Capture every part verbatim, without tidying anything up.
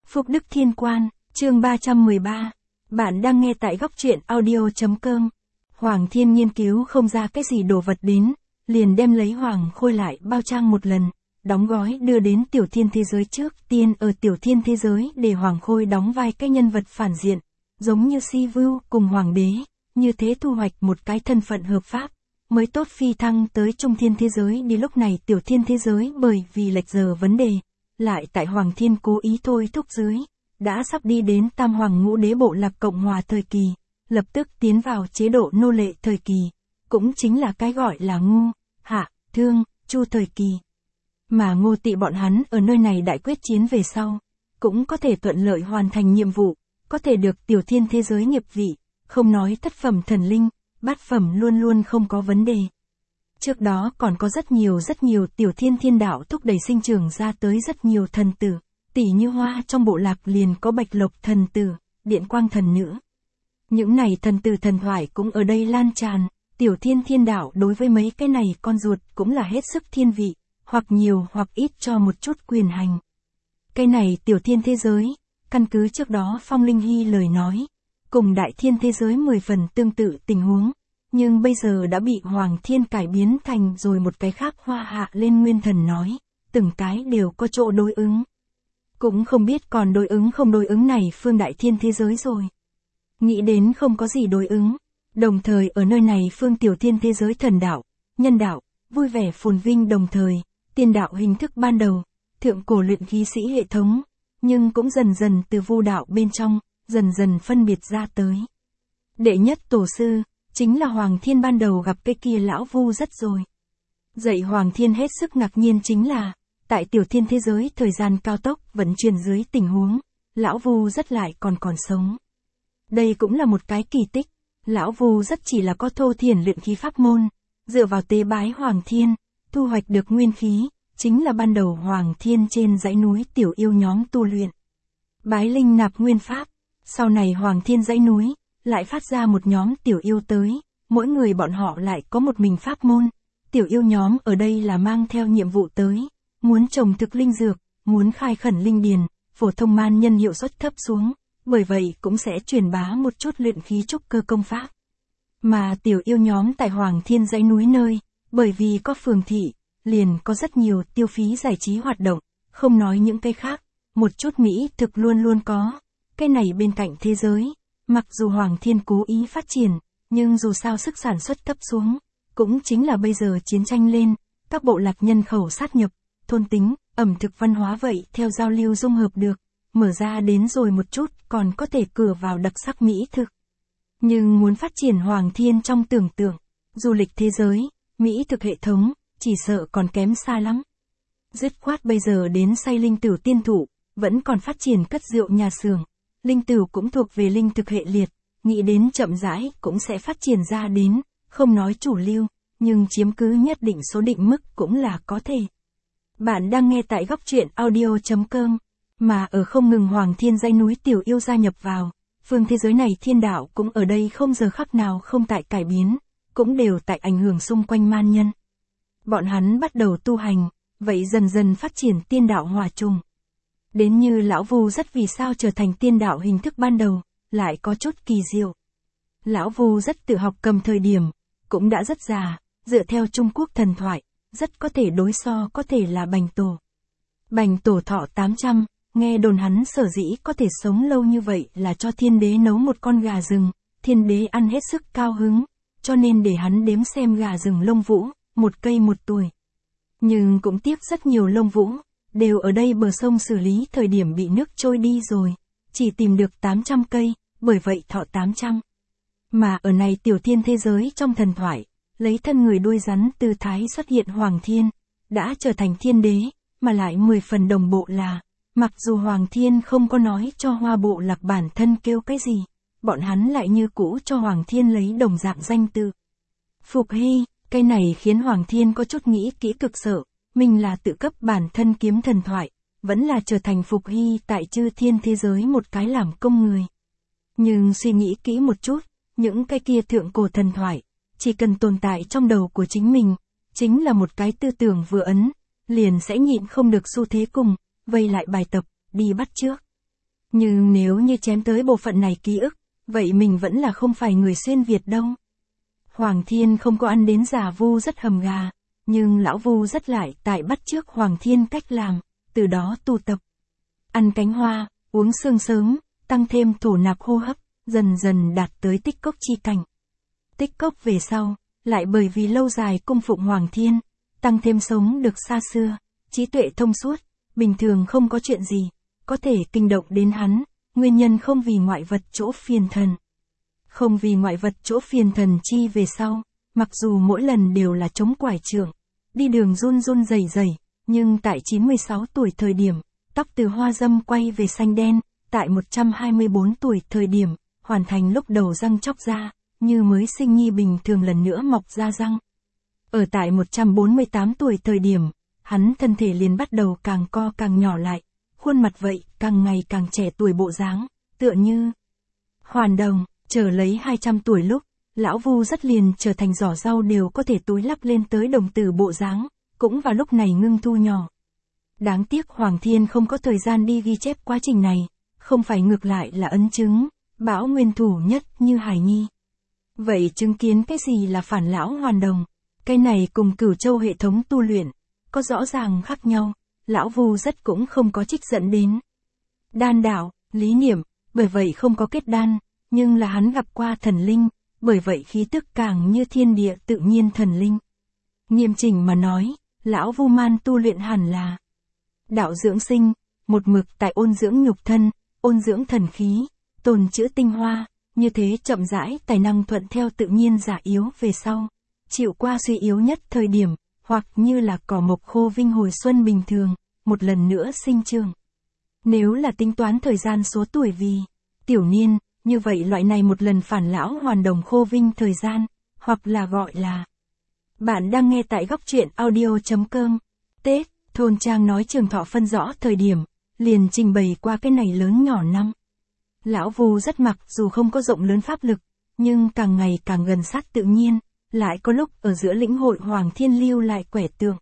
Phúc Đức Thiên Quan, chương ba trăm mười ba. Bạn đang nghe tại góc truyện audio chấm com. Hoàng Thiên nghiên cứu không ra cái gì đồ vật đến, liền đem lấy Hoàng Khôi lại bao trang một lần, đóng gói đưa đến Tiểu Thiên thế giới trước tiên ở Tiểu Thiên thế giới để Hoàng Khôi đóng vai cái nhân vật phản diện, giống như Si Vưu cùng Hoàng đế, như thế thu hoạch một cái thân phận hợp pháp, mới tốt phi thăng tới Trung Thiên thế giới đi. Lúc này Tiểu Thiên thế giới bởi vì lệch giờ vấn đề, lại tại Hoàng Thiên cố ý thôi thúc dưới, đã sắp đi đến Tam Hoàng Ngũ Đế Bộ Lạc Cộng Hòa thời kỳ, lập tức tiến vào chế độ nô lệ thời kỳ, cũng chính là cái gọi là Ngu, Hạ, Thương, Chu thời kỳ. Mà Ngô Tị bọn hắn ở nơi này đại quyết chiến về sau, cũng có thể thuận lợi hoàn thành nhiệm vụ, có thể được Tiểu Thiên thế giới nghiệp vị, không nói thất phẩm thần linh, bát phẩm luôn luôn không có vấn đề. Trước đó còn có rất nhiều rất nhiều Tiểu Thiên thiên đạo thúc đẩy sinh trưởng ra tới rất nhiều thần tử, tỷ như Hoa trong bộ lạc liền có Bạch Lộc thần tử, Điện Quang thần nữ. Những này thần tử thần thoại cũng ở đây lan tràn, Tiểu Thiên thiên đạo đối với mấy cái này con ruột cũng là hết sức thiên vị, hoặc nhiều hoặc ít cho một chút quyền hành. Cái này Tiểu Thiên thế giới, căn cứ trước đó Phong Linh Hy lời nói, cùng Đại Thiên thế giới mười phần tương tự tình huống, nhưng bây giờ đã bị Hoàng Thiên cải biến thành rồi một cái khác. Hoa Hạ lên Nguyên Thần nói, từng cái đều có chỗ đối ứng. Cũng không biết còn đối ứng không đối ứng này phương Đại Thiên thế giới rồi. Nghĩ đến không có gì đối ứng, đồng thời ở nơi này phương Tiểu Thiên thế giới thần đạo, nhân đạo, vui vẻ phồn vinh đồng thời, tiên đạo hình thức ban đầu, thượng cổ luyện khí sĩ hệ thống, nhưng cũng dần dần từ vu đạo bên trong, dần dần phân biệt ra tới. Đệ nhất tổ sư, chính là Hoàng Thiên ban đầu gặp cái kia lão vu rất rồi. Dạy Hoàng Thiên hết sức ngạc nhiên chính là, tại Tiểu Thiên thế giới thời gian cao tốc vận chuyển dưới tình huống, lão vu rất lại còn còn sống. Đây cũng là một cái kỳ tích, lão vu rất chỉ là có thô thiển luyện khí pháp môn, dựa vào tế bái Hoàng Thiên, thu hoạch được nguyên khí, chính là ban đầu Hoàng Thiên trên dãy núi tiểu yêu nhóm tu luyện. Bái linh nạp nguyên pháp, sau này Hoàng Thiên dãy núi, lại phát ra một nhóm tiểu yêu tới, mỗi người bọn họ lại có một mình pháp môn. Tiểu yêu nhóm ở đây là mang theo nhiệm vụ tới, muốn trồng thực linh dược, muốn khai khẩn linh điền, phổ thông man nhân hiệu suất thấp xuống, bởi vậy cũng sẽ truyền bá một chút luyện khí trúc cơ công pháp. Mà tiểu yêu nhóm tại Hoàng Thiên dãy núi nơi, bởi vì có phường thị, liền có rất nhiều tiêu phí giải trí hoạt động, không nói những cái khác, một chút mỹ thực luôn luôn có. Cái này bên cạnh thế giới, mặc dù Hoàng Thiên cố ý phát triển, nhưng dù sao sức sản xuất thấp xuống, cũng chính là bây giờ chiến tranh lên, các bộ lạc nhân khẩu sát nhập, thôn tính, ẩm thực văn hóa vậy theo giao lưu dung hợp được, mở ra đến rồi một chút còn có thể cửa vào đặc sắc mỹ thực. Nhưng muốn phát triển Hoàng Thiên trong tưởng tượng, du lịch thế giới, mỹ thực hệ thống, chỉ sợ còn kém xa lắm. Dứt khoát bây giờ đến say linh tửu tiên thụ, vẫn còn phát triển cất rượu nhà xưởng. Linh tửu cũng thuộc về linh thực hệ liệt, nghĩ đến chậm rãi cũng sẽ phát triển ra đến, không nói chủ lưu, nhưng chiếm cứ nhất định số định mức cũng là có thể. Bạn đang nghe tại góc truyện audio chấm com, mà ở không ngừng Hoàng Thiên dãy núi tiểu yêu gia nhập vào, phương thế giới này thiên đạo cũng ở đây không giờ khắc nào không tại cải biến, cũng đều tại ảnh hưởng xung quanh man nhân. Bọn hắn bắt đầu tu hành, vậy dần dần phát triển tiên đạo hòa trùng. Đến như lão vu rất vì sao trở thành tiên đạo hình thức ban đầu, lại có chút kỳ diệu. Lão vu rất tự học cầm thời điểm, cũng đã rất già, dựa theo Trung Quốc thần thoại, rất có thể đối so có thể là Bành Tổ. Bành Tổ thọ tám trăm, nghe đồn hắn sở dĩ có thể sống lâu như vậy là cho thiên đế nấu một con gà rừng, thiên đế ăn hết sức cao hứng, cho nên để hắn đếm xem gà rừng lông vũ, một cây một tuổi. Nhưng cũng tiếc rất nhiều lông vũ, đều ở đây bờ sông xử lý thời điểm bị nước trôi đi rồi, chỉ tìm được tám trăm cây, bởi vậy thọ tám trăm. Mà ở này Tiểu Thiên thế giới trong thần thoại, lấy thân người đuôi rắn tư thái xuất hiện Hoàng Thiên, đã trở thành thiên đế, mà lại mười phần đồng bộ là, mặc dù Hoàng Thiên không có nói cho Hoa bộ lạc bản thân kêu cái gì, bọn hắn lại như cũ cho Hoàng Thiên lấy đồng dạng danh tự. Phục Hy, cái này khiến Hoàng Thiên có chút nghĩ kỹ cực sợ, mình là tự cấp bản thân kiếm thần thoại, vẫn là trở thành Phục Hy tại chư thiên thế giới một cái làm công người. Nhưng suy nghĩ kỹ một chút, những cái kia thượng cổ thần thoại, chỉ cần tồn tại trong đầu của chính mình, chính là một cái tư tưởng vừa ấn, liền sẽ nhịn không được xu thế cùng, vây lại bài tập, đi bắt chước. Nhưng nếu như chém tới bộ phận này ký ức, vậy mình vẫn là không phải người xuyên Việt đâu. Hoàng Thiên không có ăn đến giả Vu rất hầm gà, nhưng lão Vu rất lại tại bắt chước Hoàng Thiên cách làm, từ đó tu tập. Ăn cánh hoa, uống sương sớm, tăng thêm thổ nạp hô hấp, dần dần đạt tới tích cốc chi cảnh. Tích cốc về sau, lại bởi vì lâu dài cung phụng Hoàng Thiên, tăng thêm sống được xa xưa, trí tuệ thông suốt, bình thường không có chuyện gì, có thể kinh động đến hắn, nguyên nhân không vì ngoại vật chỗ phiền thần. Không vì ngoại vật chỗ phiền thần chi về sau, mặc dù mỗi lần đều là chống quải trượng, đi đường run run rẩy rẩy, nhưng tại chín mươi sáu tuổi thời điểm, tóc từ hoa dâm quay về xanh đen, tại một trăm hai mươi bốn tuổi thời điểm, hoàn thành lúc đầu răng chóc ra, như mới sinh nhi bình thường lần nữa mọc ra răng. Ở tại một trăm bốn mươi tám tuổi thời điểm, hắn thân thể liền bắt đầu càng co càng nhỏ lại, khuôn mặt vậy càng ngày càng trẻ tuổi bộ dáng, tựa như Hoàn Đồng. Chờ lấy hai trăm tuổi lúc, lão Vu rất liền trở thành giỏ rau đều có thể túi lắp lên tới đồng tử bộ dáng, cũng vào lúc này ngưng thu nhỏ. Đáng tiếc Hoàng Thiên không có thời gian đi ghi chép quá trình này, không phải ngược lại là ấn chứng, bão nguyên thủ nhất như Hải Nhi. Vậy chứng kiến cái gì là phản lão Hoàn Đồng? Cái này cùng Cửu Châu hệ thống tu luyện, có rõ ràng khác nhau, lão Vu rất cũng không có trích dẫn đến. Đan đạo, lý niệm, bởi vậy không có kết đan. Nhưng là hắn gặp qua thần linh, bởi vậy khí tức càng như thiên địa tự nhiên thần linh. Nghiêm chỉnh mà nói, lão Vu Man tu luyện hẳn là đạo dưỡng sinh, một mực tại ôn dưỡng nhục thân, ôn dưỡng thần khí, tồn trữ tinh hoa, như thế chậm rãi tài năng thuận theo tự nhiên giả yếu về sau, chịu qua suy yếu nhất thời điểm, hoặc như là cỏ mộc khô vinh hồi xuân bình thường, một lần nữa sinh trưởng. Nếu là tính toán thời gian số tuổi vì tiểu niên, như vậy loại này một lần phản lão Hoàn Đồng khô vinh thời gian, hoặc là gọi là. Bạn đang nghe tại góc truyện audio.com. Tết, thôn trang nói Trường Thọ phân rõ thời điểm, liền trình bày qua cái này lớn nhỏ năm. Lão Vu rất mặc dù không có rộng lớn pháp lực, nhưng càng ngày càng gần sát tự nhiên, lại có lúc ở giữa lĩnh hội Hoàng Thiên lưu lại quẻ tượng.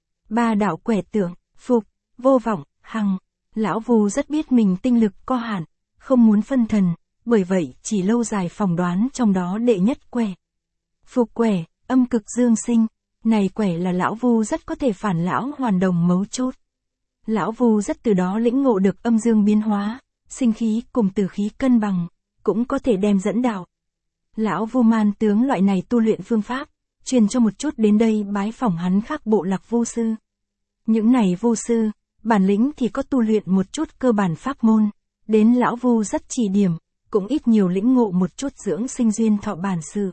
Ba đạo quẻ tượng, phục, vô vọng, hằng. Lão Vu rất biết mình tinh lực có hạn, không muốn phân thần. Bởi vậy, chỉ lâu dài phỏng đoán trong đó đệ nhất quẻ. Phục quẻ, âm cực dương sinh, này quẻ là lão Vu rất có thể phản lão Hoàn Đồng mấu chốt. Lão Vu rất từ đó lĩnh ngộ được âm dương biến hóa, sinh khí cùng tử khí cân bằng, cũng có thể đem dẫn đạo. Lão Vu Man tướng loại này tu luyện phương pháp, truyền cho một chút đến đây bái phỏng hắn khác bộ lạc vu sư. Những này vu sư, bản lĩnh thì có tu luyện một chút cơ bản pháp môn, đến lão Vu rất chỉ điểm. Cũng ít nhiều lĩnh ngộ một chút dưỡng sinh duyên thọ bản sự.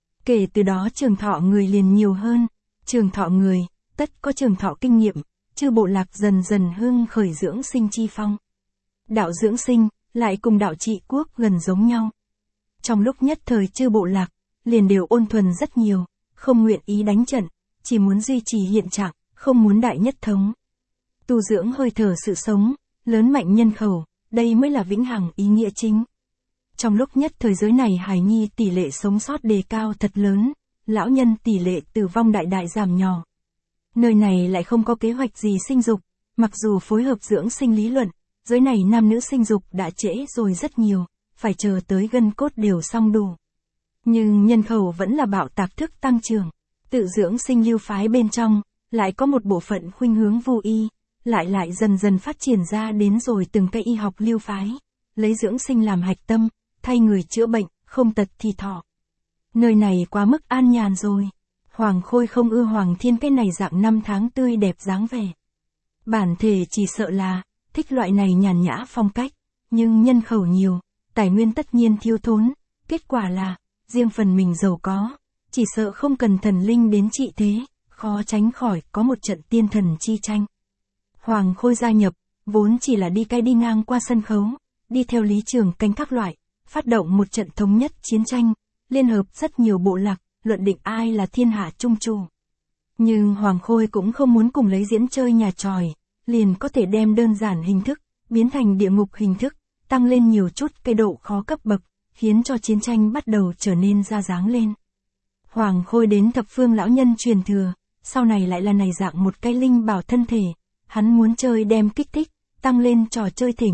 Kể từ đó trường thọ người liền nhiều hơn, trường thọ người, tất có trường thọ kinh nghiệm, chư bộ lạc dần dần hưng khởi dưỡng sinh chi phong. Đạo dưỡng sinh, lại cùng đạo trị quốc gần giống nhau. Trong lúc nhất thời chư bộ lạc, liền đều ôn thuần rất nhiều, không nguyện ý đánh trận, chỉ muốn duy trì hiện trạng, không muốn đại nhất thống. Tu dưỡng hơi thở sự sống, lớn mạnh nhân khẩu, đây mới là vĩnh hằng ý nghĩa chính. Trong lúc nhất thời giới này hài nhi tỷ lệ sống sót đề cao thật lớn, lão nhân tỷ lệ tử vong đại đại giảm nhỏ. Nơi này lại không có kế hoạch gì sinh dục, mặc dù phối hợp dưỡng sinh lý luận, giới này nam nữ sinh dục đã trễ rồi rất nhiều, phải chờ tới gân cốt đều xong đủ. Nhưng nhân khẩu vẫn là bạo tạc thức tăng trưởng, tự dưỡng sinh lưu phái bên trong, lại có một bộ phận khuynh hướng vu y, lại lại dần dần phát triển ra đến rồi từng cái y học lưu phái, lấy dưỡng sinh làm hạch tâm. Thay người chữa bệnh, không tật thì thọ. Nơi này quá mức an nhàn rồi. Hoàng Khôi không ưa Hoàng Thiên cái này dạng năm tháng tươi đẹp dáng vẻ. Bản thể chỉ sợ là, thích loại này nhàn nhã phong cách, nhưng nhân khẩu nhiều, tài nguyên tất nhiên thiếu thốn, kết quả là, riêng phần mình giàu có, chỉ sợ không cần thần linh đến trị thế, khó tránh khỏi có một trận tiên thần chi tranh. Hoàng Khôi gia nhập, vốn chỉ là đi cái đi ngang qua sân khấu, đi theo lý trường canh các loại. Phát động một trận thống nhất chiến tranh, liên hợp rất nhiều bộ lạc, luận định ai là thiên hạ trung chủ. Nhưng Hoàng Khôi cũng không muốn cùng lấy diễn chơi nhà tròi, liền có thể đem đơn giản hình thức, biến thành địa ngục hình thức, tăng lên nhiều chút cái độ khó cấp bậc, khiến cho chiến tranh bắt đầu trở nên ra dáng lên. Hoàng Khôi đến thập phương lão nhân truyền thừa, sau này lại là này dạng một cái linh bảo thân thể, hắn muốn chơi đem kích thích, tăng lên trò chơi thể nghiệm,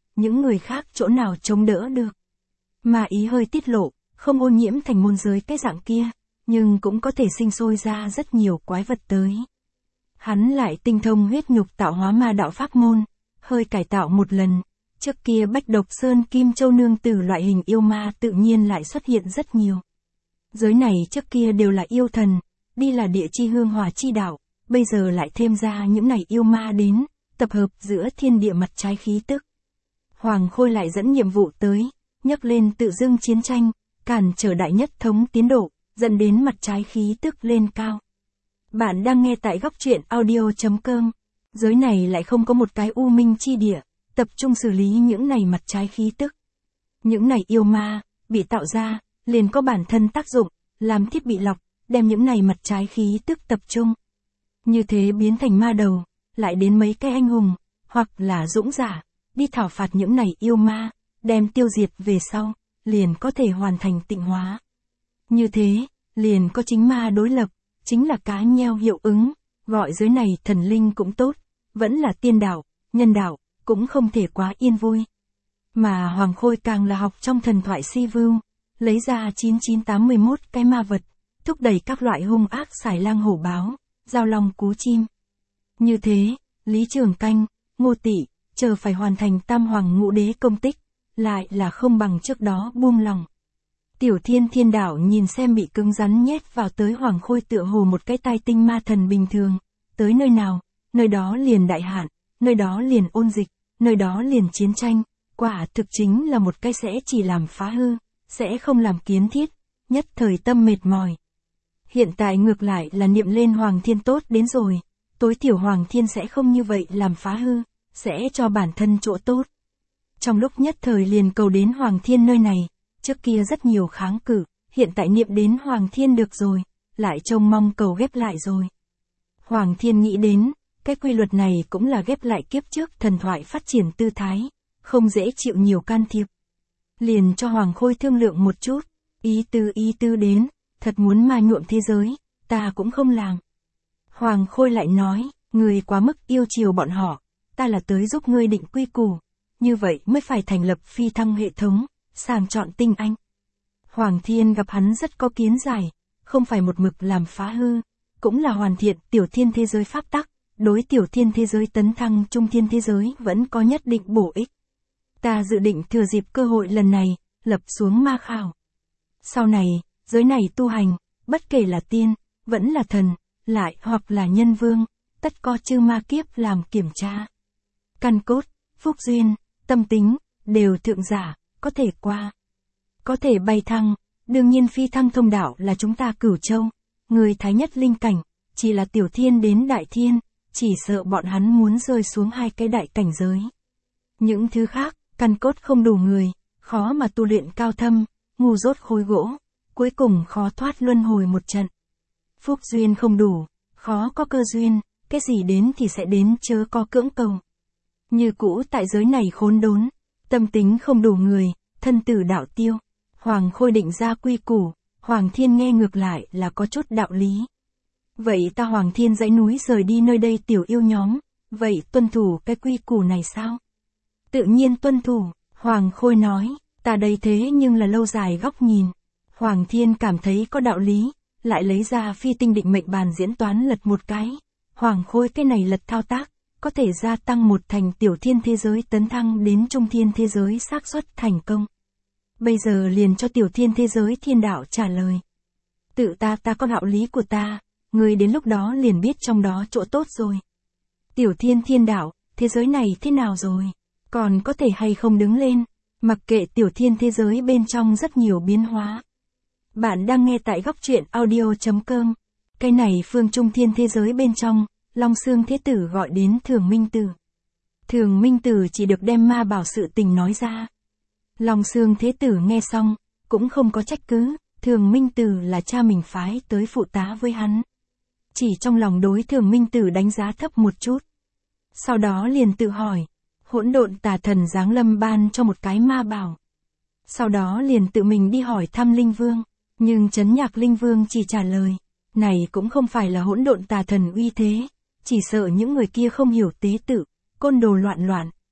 những người khác chỗ nào chống đỡ được. Ma ý hơi tiết lộ, không ô nhiễm thành môn giới cái dạng kia, nhưng cũng có thể sinh sôi ra rất nhiều quái vật tới. Hắn lại tinh thông huyết nhục tạo hóa ma đạo pháp môn, hơi cải tạo một lần, trước kia Bách Độc Sơn Kim Châu Nương Tử loại hình yêu ma tự nhiên lại xuất hiện rất nhiều. Giới này trước kia đều là yêu thần, đi là địa chi hương hỏa chi đạo, bây giờ lại thêm ra những này yêu ma đến, tập hợp giữa thiên địa mặt trái khí tức. Hoàng Khôi lại dẫn nhiệm vụ tới, nhấc lên tự dưng chiến tranh, cản trở đại nhất thống tiến độ, dẫn đến mặt trái khí tức lên cao. Bạn đang nghe tại góc truyện audio chấm com. Giới này lại không có một cái u minh chi địa, tập trung xử lý những này mặt trái khí tức. Những này yêu ma, bị tạo ra, liền có bản thân tác dụng, làm thiết bị lọc, đem những này mặt trái khí tức tập trung. Như thế biến thành ma đầu, lại đến mấy cái anh hùng, hoặc là dũng giả, đi thảo phạt những này yêu ma, đem tiêu diệt về sau, liền có thể hoàn thành tịnh hóa. Như thế, liền có chính ma đối lập, chính là cá nheo hiệu ứng, gọi giới này thần linh cũng tốt, vẫn là tiên đạo, nhân đạo, cũng không thể quá yên vui. Mà Hoàng Khôi càng là học trong thần thoại si vưu, lấy ra chín chín tám mươi mốt cái ma vật, thúc đẩy các loại hung ác xài lang hổ báo, giao long cú chim. Như thế, Lý Trường Canh, Ngô Tị, chờ phải hoàn thành tam hoàng ngũ đế công tích, lại là không bằng trước đó buông lòng. Tiểu Thiên Thiên Đảo nhìn xem bị cứng rắn nhét vào tới Hoàng Khôi tựa hồ một cái tai tinh ma thần bình thường, tới nơi nào, nơi đó liền đại hạn, nơi đó liền ôn dịch, nơi đó liền chiến tranh, quả thực chính là một cái sẽ chỉ làm phá hư, sẽ không làm kiến thiết, nhất thời tâm mệt mỏi. Hiện tại ngược lại là niệm lên Hoàng Thiên tốt đến rồi, tối thiểu Hoàng Thiên sẽ không như vậy làm phá hư, sẽ cho bản thân chỗ tốt. Trong lúc nhất thời liền cầu đến Hoàng Thiên nơi này, trước kia rất nhiều kháng cự, hiện tại niệm đến Hoàng Thiên được rồi, lại trông mong cầu ghép lại rồi. Hoàng Thiên nghĩ đến, cái quy luật này cũng là ghép lại kiếp trước thần thoại phát triển tư thái, không dễ chịu nhiều can thiệp. Liền cho Hoàng Khôi thương lượng một chút, ý tư ý tư đến, thật muốn ma nhuộm thế giới, ta cũng không làm. Hoàng Khôi lại nói, người quá mức yêu chiều bọn họ, ta là tới giúp ngươi định quy củ, như vậy mới phải thành lập phi thăng hệ thống, sàng chọn tinh anh. Hoàng Thiên gặp hắn rất có kiến giải, không phải một mực làm phá hư, cũng là hoàn thiện tiểu thiên thế giới pháp tắc, đối tiểu thiên thế giới tấn thăng trung thiên thế giới vẫn có nhất định bổ ích. Ta dự định thừa dịp cơ hội lần này, lập xuống ma khảo. Sau này, giới này tu hành, bất kể là tiên, vẫn là thần, lại hoặc là nhân vương, tất có chư ma kiếp làm kiểm tra. Căn cốt, phúc duyên, tâm tính, đều thượng giả, có thể qua. Có thể bay thăng, đương nhiên phi thăng thông đạo là chúng ta Cửu Châu, người thái nhất linh cảnh, chỉ là tiểu thiên đến đại thiên, chỉ sợ bọn hắn muốn rơi xuống hai cái đại cảnh giới. Những thứ khác, căn cốt không đủ người, khó mà tu luyện cao thâm, ngu dốt khối gỗ, cuối cùng khó thoát luân hồi một trận. Phúc duyên không đủ, khó có cơ duyên, cái gì đến thì sẽ đến chớ có cưỡng cầu. Như cũ tại giới này khốn đốn, tâm tính không đủ người, thân tử đạo tiêu. Hoàng Khôi định ra quy củ, Hoàng Thiên nghe ngược lại là có chút đạo lý. Vậy ta Hoàng Thiên dãy núi rời đi nơi đây tiểu yêu nhóm, vậy tuân thủ cái quy củ này sao? Tự nhiên tuân thủ, Hoàng Khôi nói, ta đây thế nhưng là lâu dài góc nhìn. Hoàng Thiên cảm thấy có đạo lý, lại lấy ra phi tinh định mệnh bàn diễn toán lật một cái. Hoàng Khôi cái này lật thao tác, có thể gia tăng một thành tiểu thiên thế giới tấn thăng đến trung thiên thế giới xác suất thành công. Bây giờ liền cho tiểu thiên thế giới thiên đạo trả lời. Tự ta ta có đạo lý của ta, người đến lúc đó liền biết trong đó chỗ tốt rồi. Tiểu thiên thiên đạo, thế giới này thế nào rồi? Còn có thể hay không đứng lên? Mặc kệ tiểu thiên thế giới bên trong rất nhiều biến hóa. Bạn đang nghe tại góc truyện audio chấm com. Cái này phương trung thiên thế giới bên trong, Long Xương Thế Tử gọi đến Thường Minh Tử. Thường Minh Tử chỉ được đem ma bảo sự tình nói ra. Long Xương Thế Tử nghe xong, cũng không có trách cứ, Thường Minh Tử là cha mình phái tới phụ tá với hắn. Chỉ trong lòng đối Thường Minh Tử đánh giá thấp một chút. Sau đó liền tự hỏi, hỗn độn tà thần giáng lâm ban cho một cái ma bảo. Sau đó liền tự mình đi hỏi thăm Linh Vương, nhưng Trấn Nhạc Linh Vương chỉ trả lời, này cũng không phải là hỗn độn tà thần uy thế, chỉ sợ những người kia không hiểu tế tự, côn đồ loạn loạn,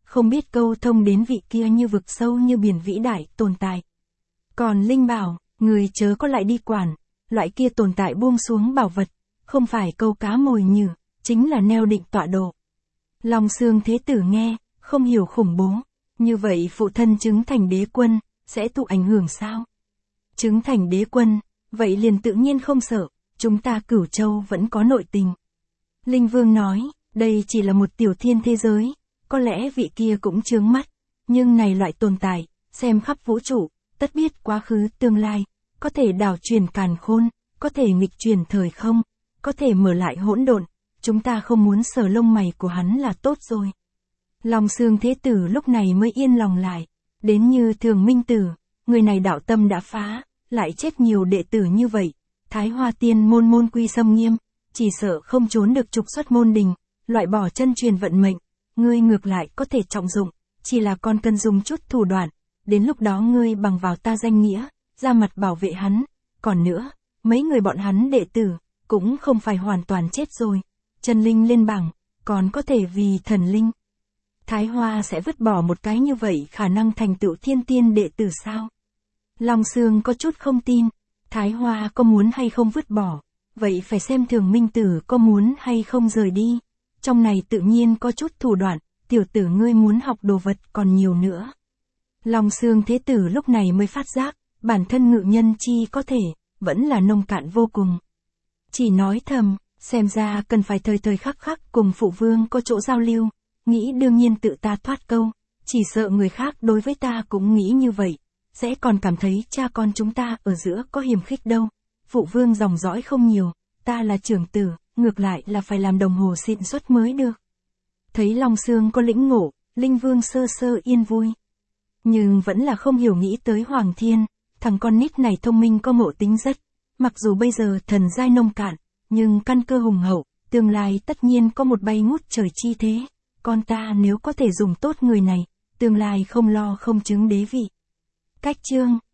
không biết câu thông đến vị kia như vực sâu như biển vĩ đại tồn tại. Còn Linh bảo, người chớ có lại đi quản, loại kia tồn tại buông xuống bảo vật, không phải câu cá mồi nhử, chính là neo định tọa độ. Long Xương Thế Tử nghe, không hiểu khủng bố, như vậy phụ thân chứng thành đế quân, sẽ thụ ảnh hưởng sao? Chứng thành đế quân, vậy liền tự nhiên không sợ, chúng ta Cửu Châu vẫn có nội tình. Linh Vương nói, đây chỉ là một tiểu thiên thế giới, có lẽ vị kia cũng chướng mắt, nhưng này loại tồn tại, xem khắp vũ trụ, tất biết quá khứ tương lai, có thể đảo chuyển càn khôn, có thể nghịch chuyển thời không, có thể mở lại hỗn độn, chúng ta không muốn sờ lông mày của hắn là tốt rồi. Long Xương Thế Tử lúc này mới yên lòng lại, đến như Thường Minh Tử, người này đạo tâm đã phá, lại chết nhiều đệ tử như vậy, Thái Hoa Tiên môn môn quy xâm nghiêm, chỉ sợ không trốn được trục xuất môn đình, loại bỏ chân truyền vận mệnh, ngươi ngược lại có thể trọng dụng, chỉ là con cần dùng chút thủ đoạn, đến lúc đó ngươi bằng vào ta danh nghĩa, ra mặt bảo vệ hắn, còn nữa, mấy người bọn hắn đệ tử, cũng không phải hoàn toàn chết rồi, chân linh lên bảng, còn có thể vì thần linh. Thái Hoa sẽ vứt bỏ một cái như vậy khả năng thành tựu thiên tiên đệ tử sao? Long Xương có chút không tin, Thái Hoa có muốn hay không vứt bỏ, vậy phải xem Thường Minh Tử có muốn hay không rời đi, trong này tự nhiên có chút thủ đoạn, tiểu tử ngươi muốn học đồ vật còn nhiều nữa. Long Xương Thế Tử lúc này mới phát giác, bản thân ngự nhân chi có thể, vẫn là nông cạn vô cùng. Chỉ nói thầm, xem ra cần phải thời thời khắc khắc cùng phụ vương có chỗ giao lưu, nghĩ đương nhiên tự ta thoát câu, chỉ sợ người khác đối với ta cũng nghĩ như vậy, sẽ còn cảm thấy cha con chúng ta ở giữa có hiềm khích đâu. Phụ vương dòng dõi không nhiều, ta là trưởng tử, ngược lại là phải làm đồng hồ xịn xuất mới được. Thấy Long Xương có lĩnh ngộ, Linh Vương sơ sơ yên vui. Nhưng vẫn là không hiểu nghĩ tới Hoàng Thiên, thằng con nít này thông minh có ngộ tính rất, mặc dù bây giờ thần giai nông cạn, nhưng căn cơ hùng hậu, tương lai tất nhiên có một bay ngút trời chi thế, con ta nếu có thể dùng tốt người này, tương lai không lo không chứng đế vị. Cách chương